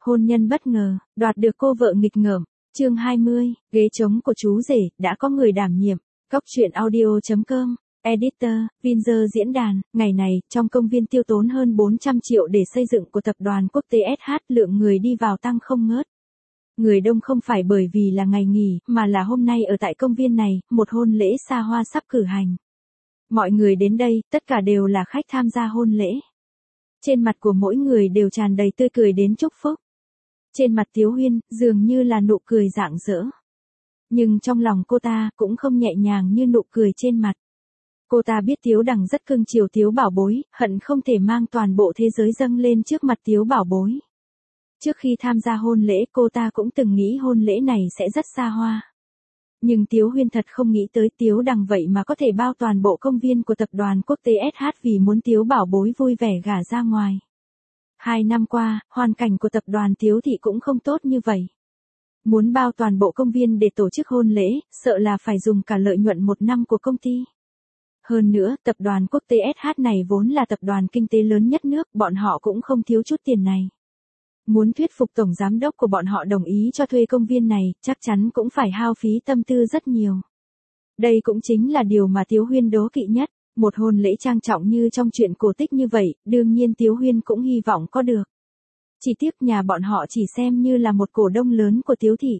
Hôn nhân bất ngờ, đoạt được cô vợ nghịch ngợm. Chương 20, ghế trống của chú rể, đã có người đảm nhiệm. Cóc truyện audio.com, Editor, Vinzer diễn đàn. Ngày này, trong công viên tiêu tốn hơn 400 triệu để xây dựng của tập đoàn quốc tế SH, lượng người đi vào tăng không ngớt. Người đông không phải bởi vì là ngày nghỉ, mà là hôm nay ở tại công viên này, một hôn lễ xa hoa sắp cử hành. Mọi người đến đây, tất cả đều là khách tham gia hôn lễ. Trên mặt của mỗi người đều tràn đầy tươi cười đến chúc phúc. Trên mặt Tiếu Huyên, dường như là nụ cười rạng rỡ. Nhưng trong lòng cô ta cũng không nhẹ nhàng như nụ cười trên mặt. Cô ta biết Tiếu Đằng rất cưng chiều Tiếu Bảo Bối, hận không thể mang toàn bộ thế giới dâng lên trước mặt Tiếu Bảo Bối. Trước khi tham gia hôn lễ cô ta cũng từng nghĩ hôn lễ này sẽ rất xa hoa. Nhưng Tiếu Huyên thật không nghĩ tới Tiếu Đằng vậy mà có thể bao toàn bộ công viên của tập đoàn quốc tế SH vì muốn Tiếu Bảo Bối vui vẻ gả ra ngoài. 2 năm qua, hoàn cảnh của tập đoàn Tiếu Thị cũng không tốt như vậy. Muốn bao toàn bộ công viên để tổ chức hôn lễ, sợ là phải dùng cả lợi nhuận 1 năm của công ty. Hơn nữa, tập đoàn quốc tế SH này vốn là tập đoàn kinh tế lớn nhất nước, bọn họ cũng không thiếu chút tiền này. Muốn thuyết phục tổng giám đốc của bọn họ đồng ý cho thuê công viên này, chắc chắn cũng phải hao phí tâm tư rất nhiều. Đây cũng chính là điều mà Tiếu Huyên đố kỵ nhất. Một hôn lễ trang trọng như trong truyện cổ tích như vậy, đương nhiên Tiếu Huyên cũng hy vọng có được. Chỉ tiếc nhà bọn họ chỉ xem như là một cổ đông lớn của Tiếu Thị.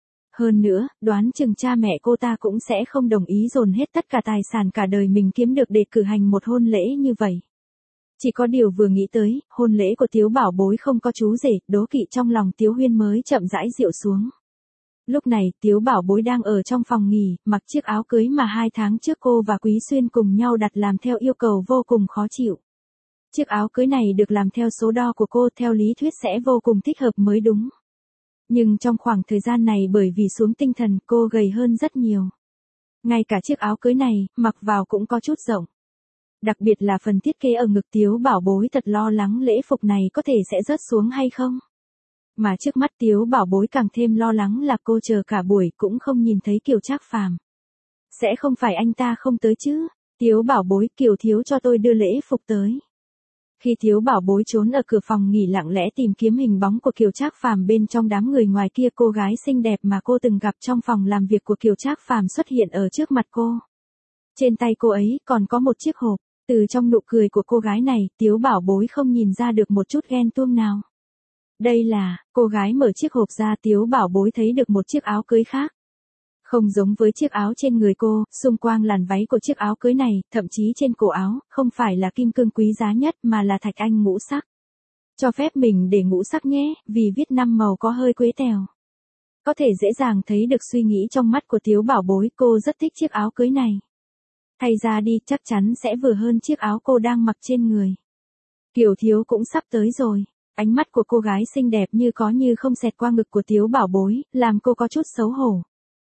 Hơn nữa, đoán chừng cha mẹ cô ta cũng sẽ không đồng ý dồn hết tất cả tài sản cả đời mình kiếm được để cử hành một hôn lễ như vậy. Chỉ có điều vừa nghĩ tới, hôn lễ của Tiếu Bảo Bối không có chú rể, đố kỵ trong lòng Tiếu Huyên mới chậm rãi dịu xuống. Lúc này, Tiếu Bảo Bối đang ở trong phòng nghỉ, mặc chiếc áo cưới mà 2 tháng trước cô và Quý Xuyên cùng nhau đặt làm theo yêu cầu vô cùng khó chịu. Chiếc áo cưới này được làm theo số đo của cô, theo lý thuyết sẽ vô cùng thích hợp mới đúng. Nhưng trong khoảng thời gian này bởi vì xuống tinh thần, cô gầy hơn rất nhiều. Ngay cả chiếc áo cưới này, mặc vào cũng có chút rộng. Đặc biệt là phần thiết kế ở ngực Tiếu Bảo Bối thật lo lắng lễ phục này có thể sẽ rớt xuống hay không. Mà trước mắt Tiếu Bảo Bối càng thêm lo lắng là cô chờ cả buổi cũng không nhìn thấy Kiều Trác Phàm. Sẽ không phải anh ta không tới chứ? Tiếu Bảo Bối, Kiều thiếu cho tôi đưa lễ phục tới. Khi Tiếu Bảo Bối trốn ở cửa phòng nghỉ lặng lẽ tìm kiếm hình bóng của Kiều Trác Phàm bên trong đám người ngoài kia, cô gái xinh đẹp mà cô từng gặp trong phòng làm việc của Kiều Trác Phàm xuất hiện ở trước mặt cô. Trên tay cô ấy còn có một chiếc hộp, từ trong nụ cười của cô gái này, Tiếu Bảo Bối không nhìn ra được một chút ghen tuông nào. Đây là, cô gái mở chiếc hộp ra, Tiếu Bảo Bối thấy được một chiếc áo cưới khác. Không giống với chiếc áo trên người cô, xung quanh làn váy của chiếc áo cưới này, thậm chí trên cổ áo, không phải là kim cương quý giá nhất mà là thạch anh ngũ sắc. Cho phép mình để ngũ sắc nhé, vì viết 5 màu có hơi quế tèo. Có thể dễ dàng thấy được suy nghĩ trong mắt của Tiếu Bảo Bối, cô rất thích chiếc áo cưới này. Thay ra đi, chắc chắn sẽ vừa hơn chiếc áo cô đang mặc trên người. Kiều thiếu cũng sắp tới rồi. Ánh mắt của cô gái xinh đẹp như có như không xẹt qua ngực của Tiếu Bảo Bối, làm cô có chút xấu hổ.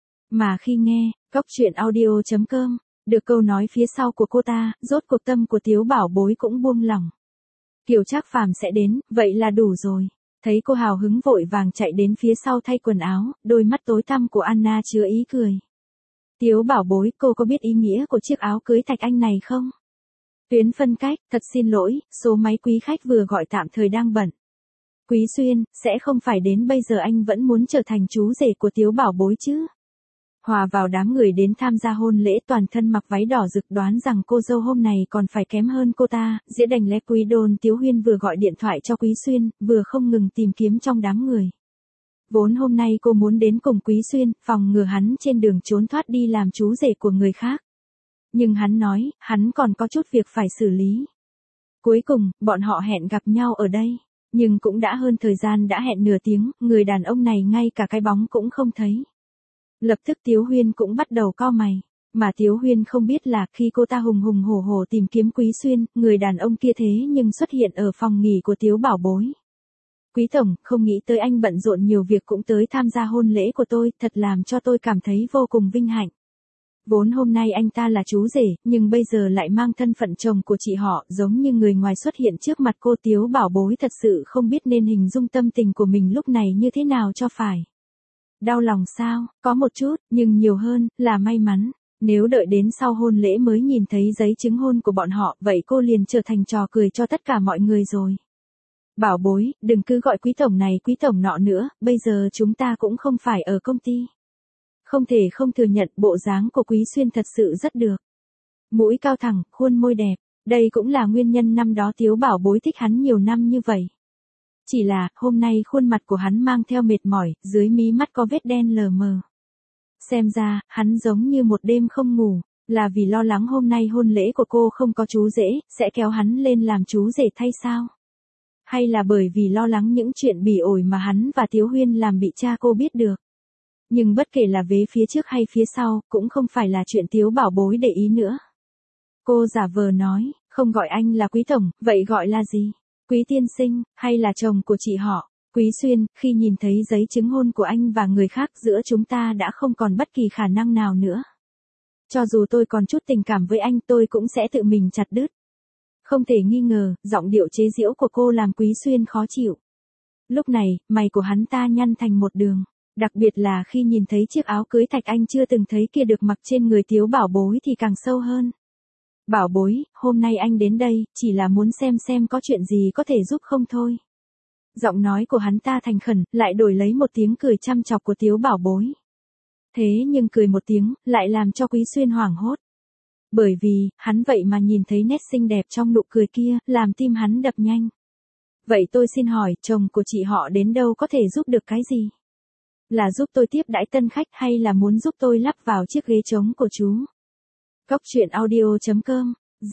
Mà khi nghe, Cóc truyện audio.com, được câu nói phía sau của cô ta, rốt cuộc tâm của Tiếu Bảo Bối cũng buông lỏng. Kiều Trác Phàm sẽ đến, vậy là đủ rồi. Thấy cô hào hứng vội vàng chạy đến phía sau thay quần áo, đôi mắt tối tăm của Anna chứa ý cười. Tiếu Bảo Bối, cô có biết ý nghĩa của chiếc áo cưới thạch anh này không? Tuyến phân cách, thật xin lỗi, số máy quý khách vừa gọi tạm thời đang bận. Quý Xuyên, sẽ không phải đến bây giờ anh vẫn muốn trở thành chú rể của Tiếu Bảo Bối chứ? Hòa vào đám người đến tham gia hôn lễ, toàn thân mặc váy đỏ rực, đoán rằng cô dâu hôm này còn phải kém hơn cô ta, dĩa đành lẽ quý đôn. Tiếu Huyên vừa gọi điện thoại cho Quý Xuyên, vừa không ngừng tìm kiếm trong đám người. Vốn hôm nay cô muốn đến cùng Quý Xuyên, phòng ngừa hắn trên đường trốn thoát đi làm chú rể của người khác. Nhưng hắn nói, hắn còn có chút việc phải xử lý. Cuối cùng, bọn họ hẹn gặp nhau ở đây. Nhưng cũng đã hơn thời gian đã hẹn nửa tiếng, người đàn ông này ngay cả cái bóng cũng không thấy. Lập tức Tiếu Huyên cũng bắt đầu cau mày. Mà Tiếu Huyên không biết là khi cô ta hùng hùng hổ hổ tìm kiếm Quý Xuyên, người đàn ông kia thế nhưng xuất hiện ở phòng nghỉ của Tiếu Bảo Bối. Quý tổng, không nghĩ tới anh bận rộn nhiều việc cũng tới tham gia hôn lễ của tôi, thật làm cho tôi cảm thấy vô cùng vinh hạnh. Vốn hôm nay anh ta là chú rể, nhưng bây giờ lại mang thân phận chồng của chị họ, giống như người ngoài xuất hiện trước mặt cô. Tiếu Bảo Bối thật sự không biết nên hình dung tâm tình của mình lúc này như thế nào cho phải. Đau lòng sao? Có một chút, nhưng nhiều hơn là may mắn. Nếu đợi đến sau hôn lễ mới nhìn thấy giấy chứng hôn của bọn họ, vậy cô liền trở thành trò cười cho tất cả mọi người rồi. Bảo bối, đừng cứ gọi quý tổng này quý tổng nọ nữa, bây giờ chúng ta cũng không phải ở công ty. Không thể không thừa nhận bộ dáng của Quý Xuyên thật sự rất được. Mũi cao thẳng, khuôn môi đẹp, đây cũng là nguyên nhân năm đó Tiếu Bảo Bối thích hắn nhiều năm như vậy. Chỉ là, hôm nay khuôn mặt của hắn mang theo mệt mỏi, dưới mí mắt có vết đen lờ mờ. Xem ra, hắn giống như một đêm không ngủ, là vì lo lắng hôm nay hôn lễ của cô không có chú rể, sẽ kéo hắn lên làm chú rể thay sao? Hay là bởi vì lo lắng những chuyện bỉ ổi mà hắn và Tiếu Huyên làm bị cha cô biết được? Nhưng bất kể là vế phía trước hay phía sau, cũng không phải là chuyện Tiếu Bảo Bối để ý nữa. Cô giả vờ nói, không gọi anh là quý tổng, vậy gọi là gì? Quý tiên sinh, hay là chồng của chị họ? Quý Xuyên, khi nhìn thấy giấy chứng hôn của anh và người khác giữa chúng ta đã không còn bất kỳ khả năng nào nữa. Cho dù tôi còn chút tình cảm với anh tôi cũng sẽ tự mình chặt đứt. Không thể nghi ngờ, giọng điệu chế giễu của cô làm Quý Xuyên khó chịu. Lúc này, mày của hắn ta nhăn thành một đường. Đặc biệt là khi nhìn thấy chiếc áo cưới thạch anh chưa từng thấy kia được mặc trên người Tiếu Bảo Bối thì càng sâu hơn. Bảo Bối, hôm nay anh đến đây, chỉ là muốn xem có chuyện gì có thể giúp không thôi. Giọng nói của hắn ta thành khẩn, lại đổi lấy một tiếng cười chăm chọc của Tiếu Bảo Bối. Thế nhưng cười một tiếng, lại làm cho Quý Xuyên hoảng hốt. Bởi vì, hắn vậy mà nhìn thấy nét xinh đẹp trong nụ cười kia, làm tim hắn đập nhanh. Vậy tôi xin hỏi, chồng của chị họ đến đâu có thể giúp được cái gì? Là giúp tôi tiếp đãi tân khách hay là muốn giúp tôi lắp vào chiếc ghế trống của chú? Cóc truyện audio.com.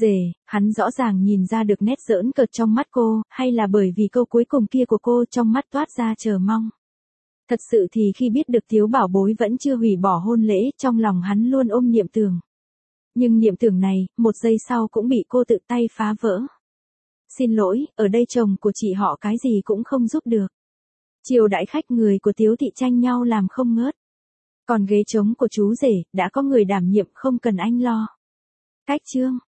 Hắn rõ ràng nhìn ra được nét giỡn cợt trong mắt cô, hay là bởi vì câu cuối cùng kia của cô trong mắt toát ra chờ mong. Thật sự thì khi biết được Tiếu Bảo Bối vẫn chưa hủy bỏ hôn lễ, trong lòng hắn luôn ôm niệm tưởng. Nhưng niệm tưởng này, một giây sau cũng bị cô tự tay phá vỡ. Xin lỗi, ở đây chồng của chị họ cái gì cũng không giúp được. Chiều đãi khách người của Tiếu thị tranh nhau làm không ngớt. Còn ghế trống của chú rể, đã có người đảm nhiệm không cần anh lo. Cách chương.